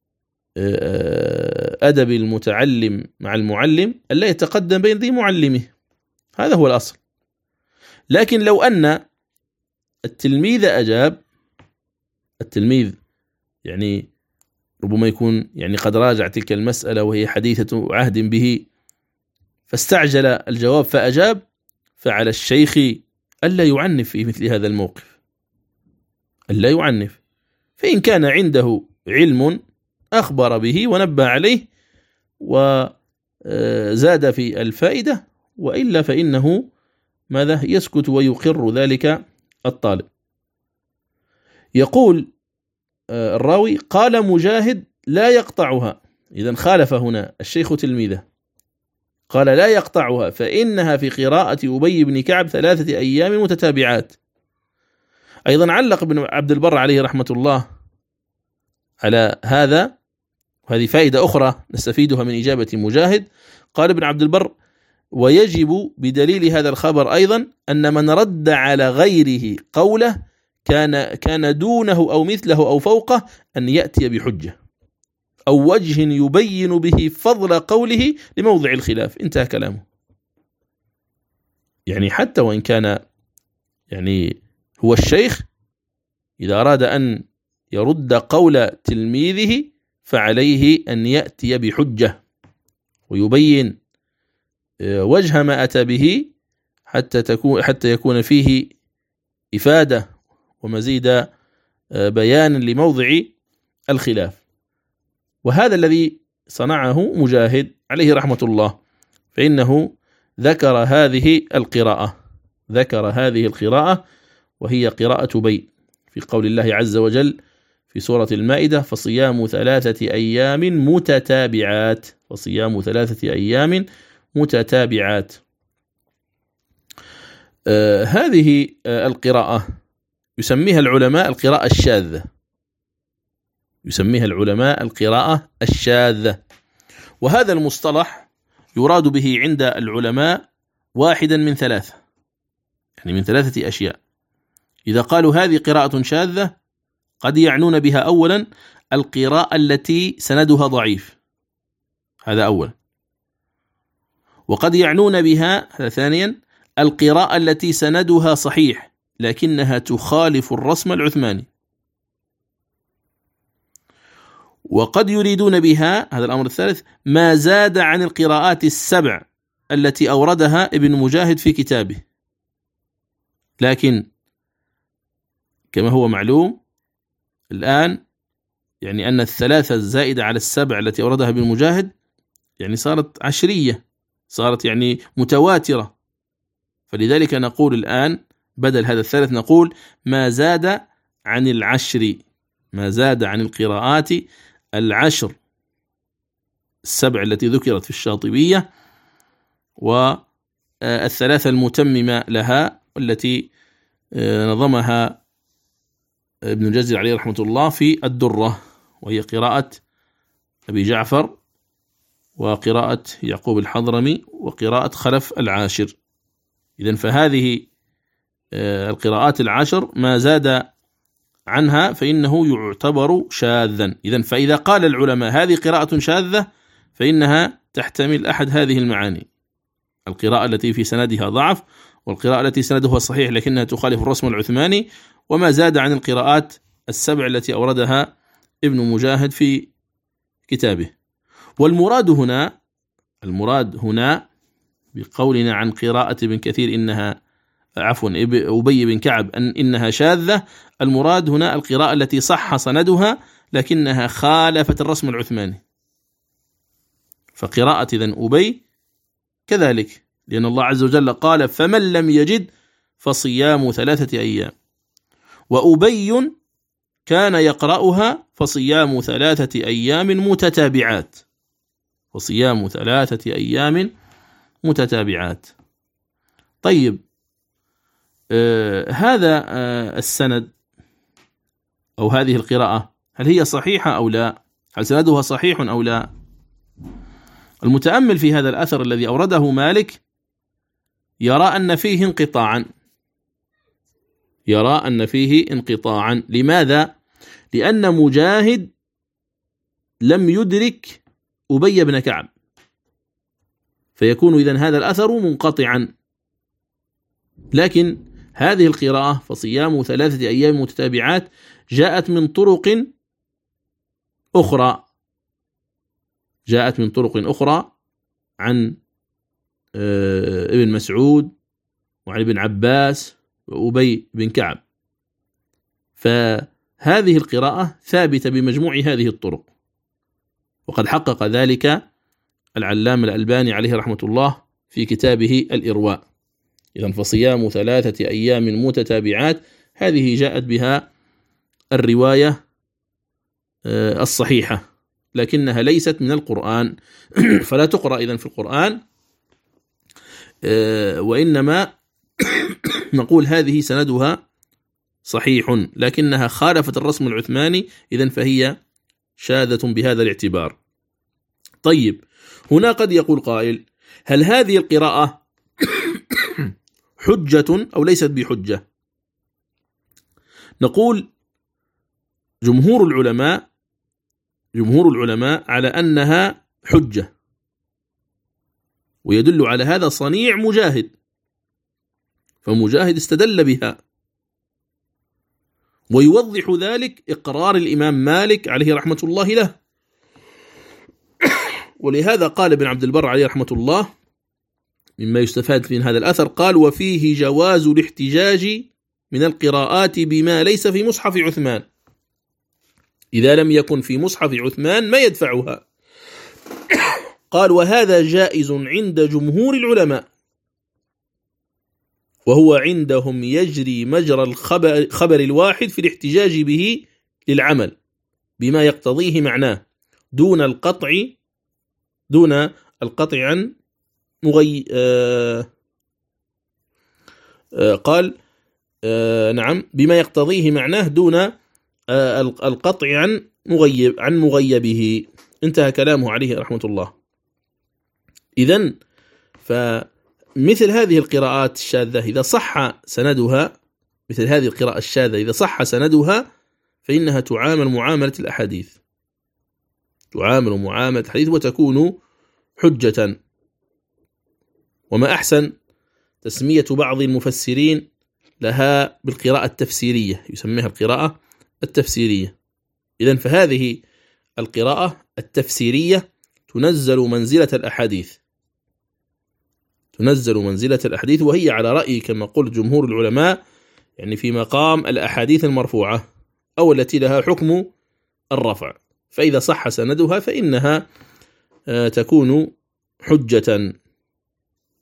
أدب المتعلم مع المعلم ألا يتقدم بين ذي معلمه، هذا هو الأصل. لكن لو أن التلميذ أجاب، التلميذ يعني ربما يكون يعني قد راجع تلك المسألة وهي حديثة عهد به، فاستعجل الجواب فأجاب، فعلى الشيخ ألا يعنف في مثل هذا الموقف، ألا يعنف. فإن كان عنده علم أخبر به ونبه عليه وزاد في الفائدة، وإلا فإنه ماذا؟ يسكت ويقر ذلك الطالب. يقول الراوي: قال مجاهد: لا يقطعها. إذن خالف هنا الشيخ تلميذه، قال: لا يقطعها فإنها في قراءة أبي بن كعب ثلاثة أيام متتابعات. أيضا علق ابن عبد البر عليه رحمة الله على هذا، وهذه فائدة أخرى نستفيدها من إجابة مجاهد. قال ابن عبد البر: ويجب بدليل هذا الخبر أيضا أن من رد على غيره قوله كان كان دونه أو مثله أو فوقه أن يأتي بحجة أو وجه يبين به فضل قوله لموضع الخلاف. انتهى كلامه. يعني حتى وإن كان يعني هو الشيخ، إذا أراد أن يرد قول تلميذه فعليه أن يأتي بحجة ويبين وجه ما أتى به حتى تكون حتى يكون فيه إفادة ومزيد بيان لموضع الخلاف. وهذا الذي صنعه مجاهد عليه رحمة الله، فإنه ذكر هذه القراءة ذكر هذه القراءة وهي قراءة بي في قول الله عز وجل في سورة المائدة: فصيام ثلاثة أيام متتابعات فصيام ثلاثة أيام متتابعات. آه هذه آه القراءة يسميها العلماء القراءة الشاذة يسميها العلماء القراءة الشاذة وهذا المصطلح يراد به عند العلماء واحدا من ثلاثة، يعني من ثلاثة أشياء. إذا قالوا هذه قراءة شاذة قد يعنون بها أولا القراءة التي سندها ضعيف، هذا أول. وقد يعنون بها هذا ثانيا القراءة التي سندها صحيح لكنها تخالف الرسم العثماني. وقد يريدون بها هذا الأمر الثالث ما زاد عن القراءات السبع التي أوردها ابن مجاهد في كتابه، لكن كما هو معلوم الآن يعني أن الثلاثة الزائدة على السبع التي أوردها ابن مجاهد يعني صارت عشرية، صارت يعني متواترة. فلذلك نقول الآن بدل هذا الثالث نقول ما زاد عن العشر، ما زاد عن القراءات العشر السبع التي ذكرت في الشاطبية والثلاثة المتممة لها والتي نظمها ابن الجزري عليه رحمة الله في الدرة، وهي قراءة أبي جعفر وقراءة يعقوب الحضرمي وقراءة خلف العاشر. إذن فهذه القراءات العشر ما زاد عنها فإنه يعتبر شاذا. إذن فإذا قال العلماء هذه قراءة شاذة فإنها تحتمل أحد هذه المعاني: القراءة التي في سندها ضعف، والقراءة التي سندها صحيح لكنها تخالف الرسم العثماني، وما زاد عن القراءات السبع التي أوردها ابن مجاهد في كتابه. والمراد هنا المراد هنا بقولنا عن قراءة ابن كثير إنها عفوا أبي بن كعب أن إنها شاذة، المراد هنا القراءة التي صح سندها لكنها خالفت الرسم العثماني. فقراءة إذن أبي كذلك، لأن الله عز وجل قال فمن لم يجد فصيام ثلاثة أيام، وأبي كان يقرأها فصيام ثلاثة أيام متتابعات، وصيام ثلاثة أيام متتابعات. طيب آه هذا آه السند أو هذه القراءة هل هي صحيحة أو لا؟ هل سندها صحيح أو لا؟ المتأمل في هذا الأثر الذي أورده مالك يرى أن فيه انقطاعا، يرى أن فيه انقطاعا. لماذا؟ لأن مجاهد لم يدرك أبي بن كعب، فيكون إذن هذا الأثر منقطعا. لكن هذه القراءة فصيام ثلاثة أيام متتابعات جاءت من طرق أخرى، جاءت من طرق أخرى عن ابن مسعود وعن ابن عباس وأبي بن كعب، فهذه القراءة ثابتة بمجموع هذه الطرق، وقد حقق ذلك العلامة الألباني عليه رحمة الله في كتابه الإرواء. إذن فصيام ثلاثة أيام متتابعات هذه جاءت بها الرواية الصحيحة، لكنها ليست من القرآن فلا تقرأ إذن في القرآن، وإنما نقول هذه سندها صحيح لكنها خالفت الرسم العثماني، إذن فهي شاذة بهذا الاعتبار. طيب هنا قد يقول قائل هل هذه القراءة حجة أو ليست بحجة؟ نقول جمهور العلماء جمهور العلماء على أنها حجة، ويدل على هذا صنيع مجاهد، فمجاهد استدل بها، ويوضح ذلك إقرار الإمام مالك عليه رحمة الله له. ولهذا قال ابن عبد البر عليه رحمة الله مما يستفاد من هذا الأثر، قال وفيه جواز الاحتجاج من القراءات بما ليس في مصحف عثمان، إذا لم يكن في مصحف عثمان ما يدفعها. قال وهذا جائز عند جمهور العلماء، وهو عندهم يجري مجرى الخبر خبر الواحد في الاحتجاج به للعمل بما يقتضيه معناه دون القطع دون القطع عن مغي آه آه قال آه نعم بما يقتضيه معناه دون آه القطع عن مغيب عن مغيبه. انتهى كلامه عليه رحمة الله. إذن فمثل هذه القراءات الشاذة إذا صح سندها، مثل هذه القراءة الشاذة إذا صح سندها فإنها تعامل معاملة الأحاديث، تعامل معاملة الحديث وتكون حجة. وما أحسن تسمية بعض المفسرين لها بالقراءة التفسيرية، يسميها القراءة التفسيرية. إذن فهذه القراءة التفسيرية تنزل منزلة الأحاديث، تنزل منزلة الأحاديث، وهي على رأي كما قلت جمهور العلماء يعني في مقام الأحاديث المرفوعة أو التي لها حكم الرفع، فإذا صح سندها فإنها تكون حجة.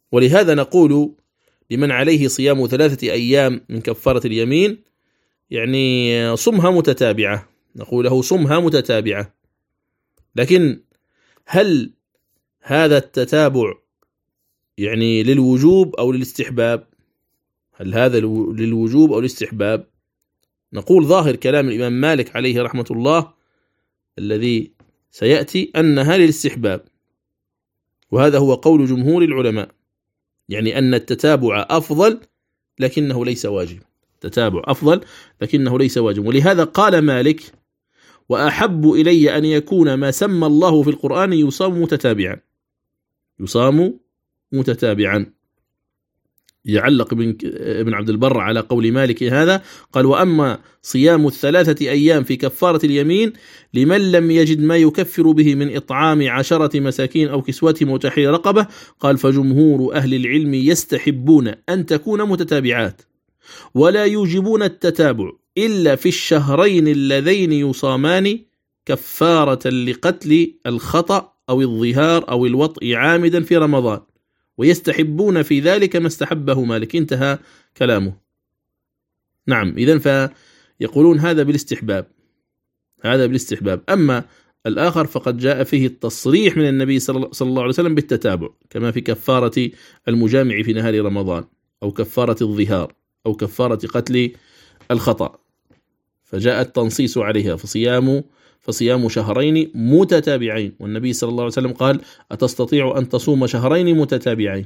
ولهذا نقول لمن عليه صيام ثلاثة أيام من كفارة اليمين يعني صمها متتابعة، نقول له صمها متتابعة. لكن هل هذا التتابع يعني للوجوب أو للاستحباب؟ هل هذا للوجوب أو للاستحباب؟ نقول ظاهر كلام الإمام مالك عليه رحمة الله الذي سيأتي أنها للاستحباب، وهذا هو قول جمهور العلماء، يعني أن التتابع أفضل لكنه ليس واجب، التتابع أفضل لكنه ليس واجب. ولهذا قال مالك: وأحب إلي أن يكون ما سمى الله في القرآن يصام متتابعا، يصام متتابعا. يعلق ابن عبد البر على قول مالك هذا، قال: وأما صيام الثلاثة أيام في كفارة اليمين لمن لم يجد ما يكفر به من إطعام عشرة مساكين أو كسوتهم وتحرير رقبة، قال: فجمهور أهل العلم يستحبون أن تكون متتابعات، ولا يوجبون التتابع إلا في الشهرين اللذين يصامان كفارة لقتل الخطأ أو الظهار أو الوطء عامدا في رمضان، ويستحبون في ذلك ما استحبه مالك. انتهى كلامه. نعم، إذن فيقولون هذا بالاستحباب، هذا بالاستحباب. أما الآخر فقد جاء فيه التصريح من النبي صلى الله عليه وسلم بالتتابع، كما في كفارة المجامع في نهار رمضان، أو كفارة الظهار، أو كفارة قتل الخطأ، فجاء التنصيص عليها، فصيام فصيام شهرين متتابعين. والنبي صلى الله عليه وسلم قال: أتستطيع أن تصوم شهرين متتابعين؟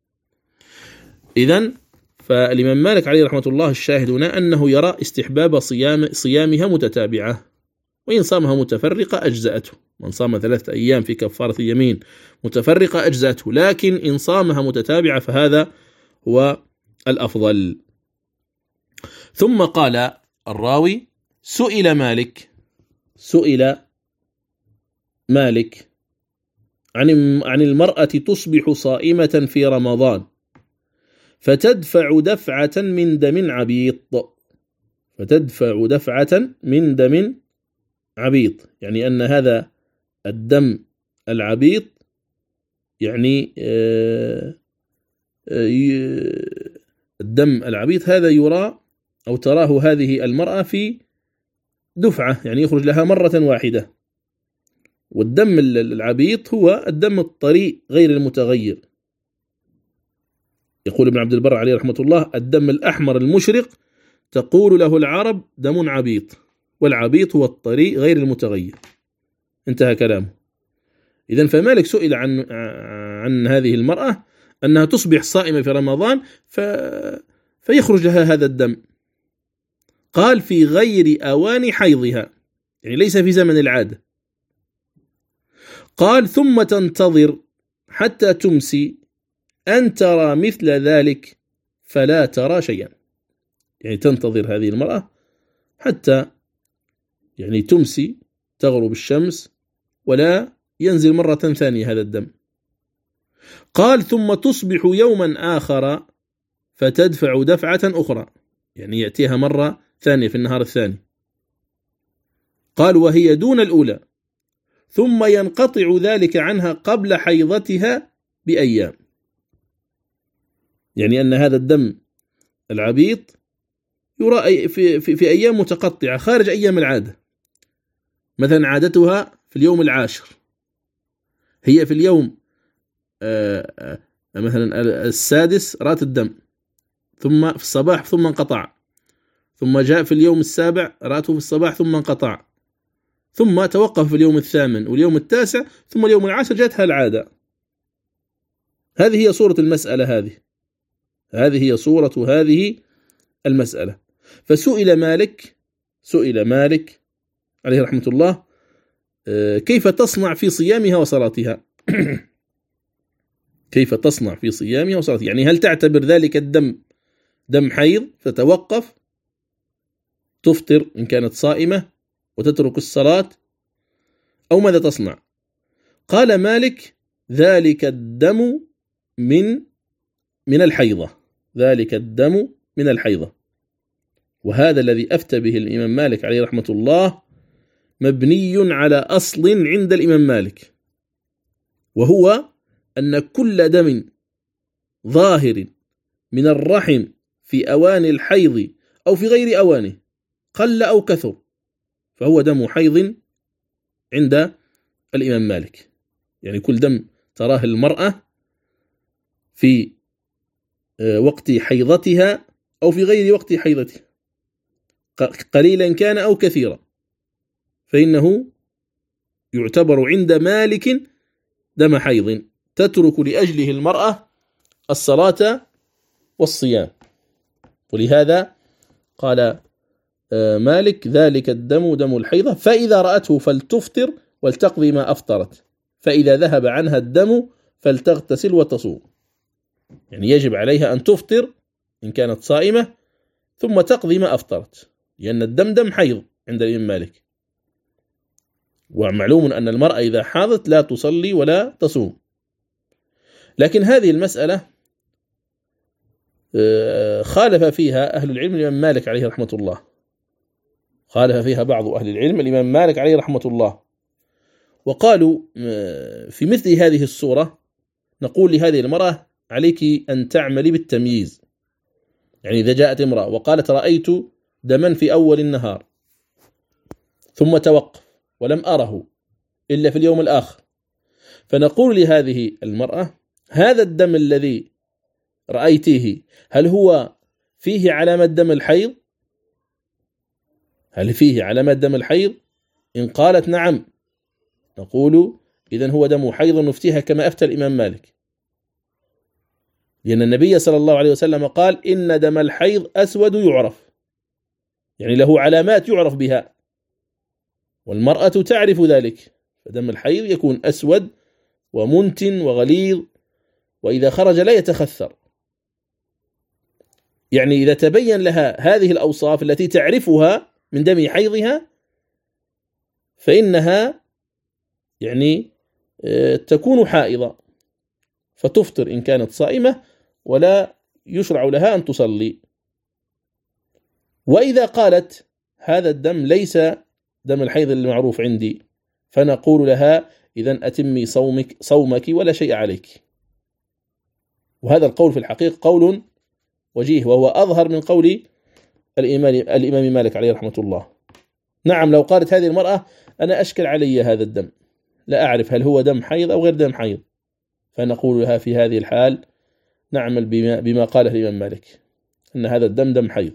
إذن فالإمام مالك عليه رحمة الله الشاهد هنا أنه يرى استحباب صيام صيامها متتابعة، وإن صامها متفرقة أجزأته. من صام ثلاثة أيام في كفارة اليمين متفرقة أجزأته، لكن إن صامها متتابعة فهذا هو الأفضل. ثم قال الراوي: سئل مالك سئل مالك عن عن المرأة تصبح صائمة في رمضان فتدفع دفعة من دم عبيط، فتدفع دفعة من دم عبيط، يعني أن هذا الدم العبيط يعني الدم العبيط هذا يرى أو تراه هذه المرأة في دفعة، يعني يخرج لها مرة واحدة. والدم العبيط هو الدم الطريء غير المتغير. يقول ابن عبد البر عليه رحمة الله: الدم الأحمر المشرق تقول له العرب دم عبيط، والعبيط هو الطريء غير المتغير. انتهى كلامه. إذن فمالك سئل عن عن هذه المرأة أنها تصبح صائمة في رمضان ف... فيخرج لها هذا الدم. قال: في غير أوان حيضها، يعني ليس في زمن العادة. قال: ثم تنتظر حتى تمسي أن ترى مثل ذلك فلا ترى شيئا، يعني تنتظر هذه المرأة حتى يعني تمسي، تغرب الشمس ولا ينزل مرة ثانية هذا الدم. قال: ثم تصبح يوما آخر فتدفع دفعة أخرى، يعني يأتيها مرة ثانية في النهار الثاني. قال: وهي دون الأولى، ثم ينقطع ذلك عنها قبل حيضتها بأيام، يعني أن هذا الدم العبيط يرى في, في, في أيام متقطعة خارج أيام العادة. مثلا عادتها في اليوم العاشر، هي في اليوم آآ آآ مثلا السادس رات الدم، ثم في الصباح ثم انقطع، ثم جاء في اليوم السابع راته في الصباح ثم انقطع، ثم توقف في اليوم الثامن واليوم التاسع، ثم اليوم العاشر جاءتها العادة. هذه هي صورة المسألة، هذه هذه هي صورة هذه المسألة. فسئل مالك سئل مالك عليه رحمة الله: كيف تصنع في صيامها وصلاتها؟ كيف تصنع في صيامها وصلاتها، يعني هل تعتبر ذلك الدم دم حيض فتوقف تفطر إن كانت صائمة وتترك الصلاة، أو ماذا تصنع؟ قال مالك: ذلك الدم من من الحيضة، ذلك الدم من الحيضة. وهذا الذي أفتى به الإمام مالك عليه رحمة الله مبني على أصل عند الإمام مالك، وهو أن كل دم ظاهر من الرحم في أوان الحيض أو في غير أوانه قل أو كثر فهو دم حيض عند الإمام مالك. يعني كل دم تراه المرأة في وقت حيضتها أو في غير وقت حيضتها قليلا كان أو كثيرا فإنه يعتبر عند مالك دم حيض تترك لأجله المرأة الصلاة والصيام. ولهذا قال مالك ذلك الدم دم الحيضة فإذا رأته فلتفطر ولتقضي ما أفطرت فإذا ذهب عنها الدم فلتغتسل وتصوم. يعني يجب عليها أن تفطر إن كانت صائمة ثم تقضي ما أفطرت لأن الدم دم حيض عند الإمام مالك. ومعلوم أن المرأة إذا حاضت لا تصلي ولا تصوم. لكن هذه المسألة خالف فيها أهل العلم الإمام مالك عليه رحمة الله، خالف فيها بعض أهل العلم الإمام مالك عليه رحمة الله، وقالوا في مثل هذه الصورة نقول لهذه المرأة عليك أن تعملي بالتمييز. يعني إذا جاءت امرأة وقالت رأيت دما في أول النهار ثم توقف ولم أره إلا في اليوم الآخر فنقول لهذه المرأة هذا الدم الذي رأيته هل هو فيه علامة دم الحيض؟ هل فيه علامة دم الحيض؟ إن قالت نعم نقول إذن هو دم حيض نفتيها كما أفتى الإمام مالك، لأن النبي صلى الله عليه وسلم قال إن دم الحيض أسود يعرف، يعني له علامات يعرف بها والمرأة تعرف ذلك، فدم الحيض يكون أسود ومنتن وغليظ وإذا خرج لا يتخثر. يعني إذا تبين لها هذه الأوصاف التي تعرفها من دم حيضها فإنها يعني تكون حائضة فتفطر إن كانت صائمة ولا يشرع لها أن تصلي. وإذا قالت هذا الدم ليس دم الحيض المعروف عندي فنقول لها إذن أتمي صومك, صومك ولا شيء عليك. وهذا القول في الحقيقة قول وجيه وهو أظهر من قول الإمام, الإمام مالك عليه رحمة الله. نعم لو قالت هذه المرأة أنا أشكل علي هذا الدم لا أعرف هل هو دم حيض أو غير دم حيض فنقول لها في هذه الحال نعمل بما, بما قاله الإمام مالك أن هذا الدم دم حيض،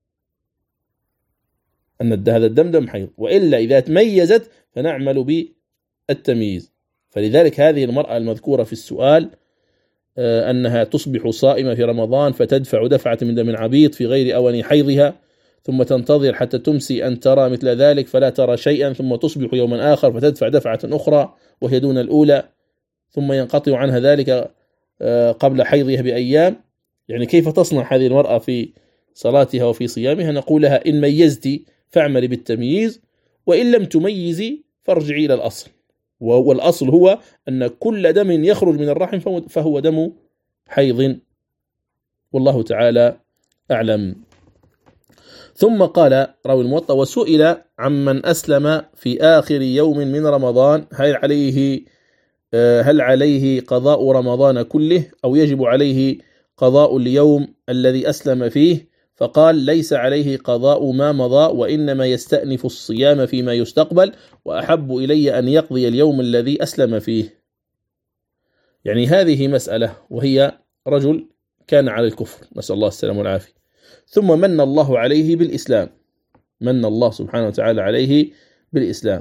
أن هذا الدم دم حيض. وإلا إذا تميزت فنعمل بالتمييز. فلذلك هذه المرأة المذكورة في السؤال أنها تصبح صائمة في رمضان فتدفع دفعة من دم عبيط في غير أوان حيضها ثم تنتظر حتى تمسي أن ترى مثل ذلك فلا ترى شيئا ثم تصبح يوما آخر فتدفع دفعة أخرى وهي دون الأولى ثم ينقطع عنها ذلك قبل حيضها بأيام. يعني كيف تصنع هذه المرأة في صلاتها وفي صيامها؟ نقول لها إن ميزتي فاعملي بالتمييز وإن لم تميزي فارجعي إلى الأصل، والأصل هو أن كل دم يخرج من الرحم فهو دم حيض والله تعالى أعلم. ثم قال راوي الموطأ وسئل عمن أسلم في آخر يوم من رمضان هل عليه هل عليه قضاء رمضان كله أو يجب عليه قضاء اليوم الذي أسلم فيه؟ فقال ليس عليه قضاء ما مضى وإنما يستأنف الصيام فيما يستقبل وأحب إلي أن يقضي اليوم الذي أسلم فيه. يعني هذه مسألة وهي رجل كان على الكفر نسأل الله السلام والعافية ثم من الله عليه بالإسلام، من الله سبحانه وتعالى عليه بالإسلام،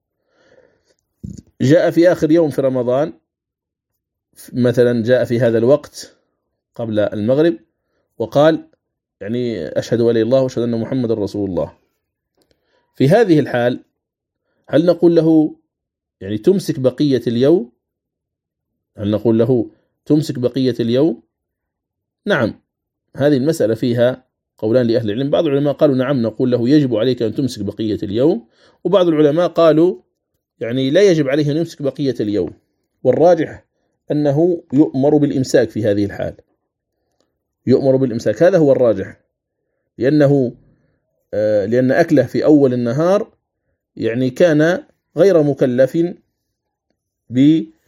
جاء في آخر يوم في رمضان مثلا جاء في هذا الوقت قبل المغرب وقال يعني أشهد أن لا إله إلا الله وأشهد أن محمد رسول الله. في هذه الحال هل نقول له يعني تمسك بقية اليوم؟ هل نقول له تمسك بقية اليوم؟ نعم هذه المسألة فيها قولان لأهل العلم. بعض العلماء قالوا نعم نقول له يجب عليك أن تمسك بقية اليوم، وبعض العلماء قالوا يعني لا يجب عليه أن يمسك بقية اليوم، والراجح أنه يؤمر بالإمساك في هذه الحال، يؤمر بالإمساك هذا هو الراجح، لأنه آه لأن أكله في أول النهار يعني كان غير مكلف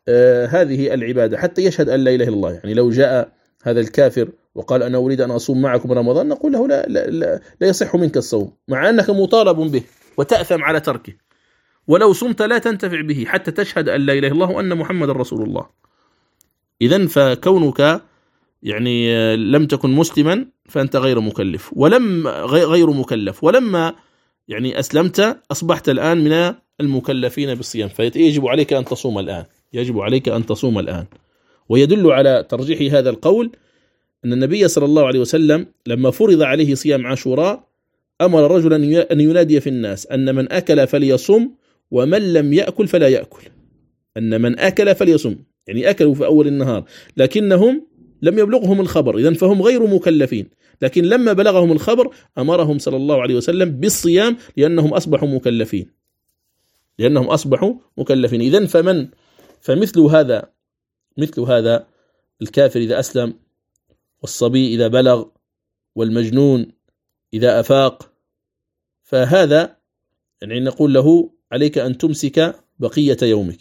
آه هذه العبادة حتى يشهد أن لا إله إلا الله. يعني لو جاء هذا الكافر وقال أنا أريد أن أصوم معكم رمضان، نقول له لا, لا, لا, لا يصح منك الصوم، مع أنك مطالب به وتأثم على تركه، ولو صمت لا تنتفع به حتى تشهد أن لا إله إلا الله وأن محمد رسول الله. إذن فكونك يعني لم تكن مسلما فأنت غير مكلف، ولم غير مكلف ولما يعني أسلمت أصبحت الآن من المكلفين بالصيام، فيجب عليك أن تصوم الآن، يجب عليك أن تصوم الآن. ويدل على ترجيح هذا القول أن النبي صلى الله عليه وسلم لما فرض عليه صيام عاشوراء أمر رجلا أن ينادي في الناس أن من أكل فليصم ومن لم يأكل فلا يأكل. أن من أكل فليصم، يعني أكلوا في أول النهار لكنهم لم يبلغهم الخبر، إذن فهم غير مكلفين، لكن لما بلغهم الخبر أمرهم صلى الله عليه وسلم بالصيام لأنهم أصبحوا مكلفين، لأنهم أصبحوا مكلفين. إذن فمن فمثل هذا مثل هذا الكافر إذا أسلم، والصبي إذا بلغ، والمجنون إذا أفاق، فهذا يعني نقول له عليك أن تمسك بقية يومك.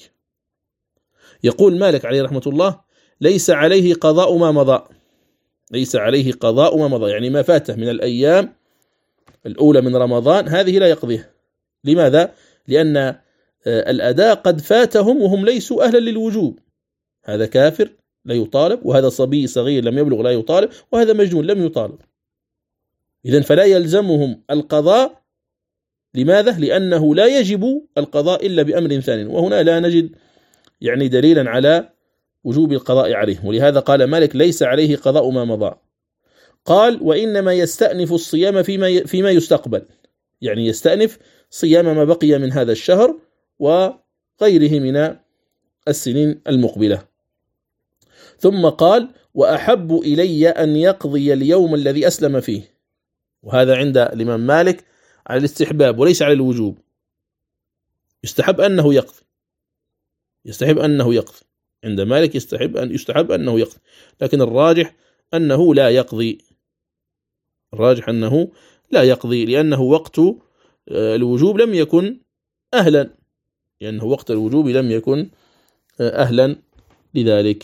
يقول مالك عليه رحمة الله: ليس عليه قضاء ما مضى، ليس عليه قضاء ما مضى، يعني ما فاته من الأيام الأولى من رمضان هذه لا يقضيه. لماذا؟ لأن الأداء قد فاتهم وهم ليسوا أهلا للوجوب. هذا كافر لا يطالب، وهذا صبي صغير لم يبلغ لا يطالب، وهذا مجنون لم يطالب. إذن فلا يلزمهم القضاء. لماذا؟ لأنه لا يجب القضاء إلا بأمر ثاني، وهنا لا نجد يعني دليلا على وجوب القضاء عليه، ولهذا قال مالك: ليس عليه قضاء ما مضى. قال: وإنما يستأنف الصيام فيما فيما يستقبل، يعني يستأنف صيام ما بقي من هذا الشهر وغيره من السنين المقبلة. ثم قال: وأحب إلي أن يقضي اليوم الذي أسلم فيه. وهذا عند الإمام مالك على الاستحباب وليس على الوجوب. يستحب أنه يقضي، يستحب أنه يقضي عند مالك، يستحب أن يستحب أنه يقضي، لكن الراجح أنه لا يقضي، الراجح أنه لا يقضي لأنه وقت الوجوب لم يكن أهلا، لأنه وقت الوجوب لم يكن أهلا لذلك.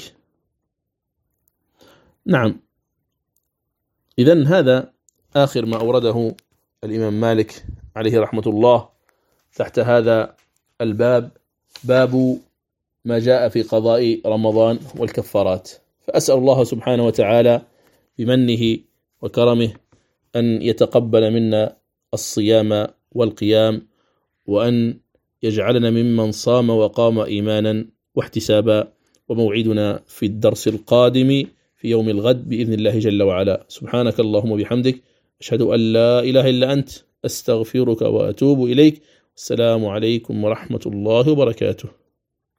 نعم، إذن هذا آخر ما أورده الإمام مالك عليه رحمة الله تحت هذا الباب، باب ما جاء في قضاء رمضان والكفارات. فأسأل الله سبحانه وتعالى بمنه وكرمه أن يتقبل منا الصيام والقيام، وأن يجعلنا ممن صام وقام إيمانا واحتسابا. وموعدنا في الدرس القادم في يوم الغد بإذن الله جل وعلا. سبحانك اللهم وبحمدك، أشهد أن لا إله إلا أنت، أستغفرك وأتوب إليك. السلام عليكم ورحمة الله وبركاته.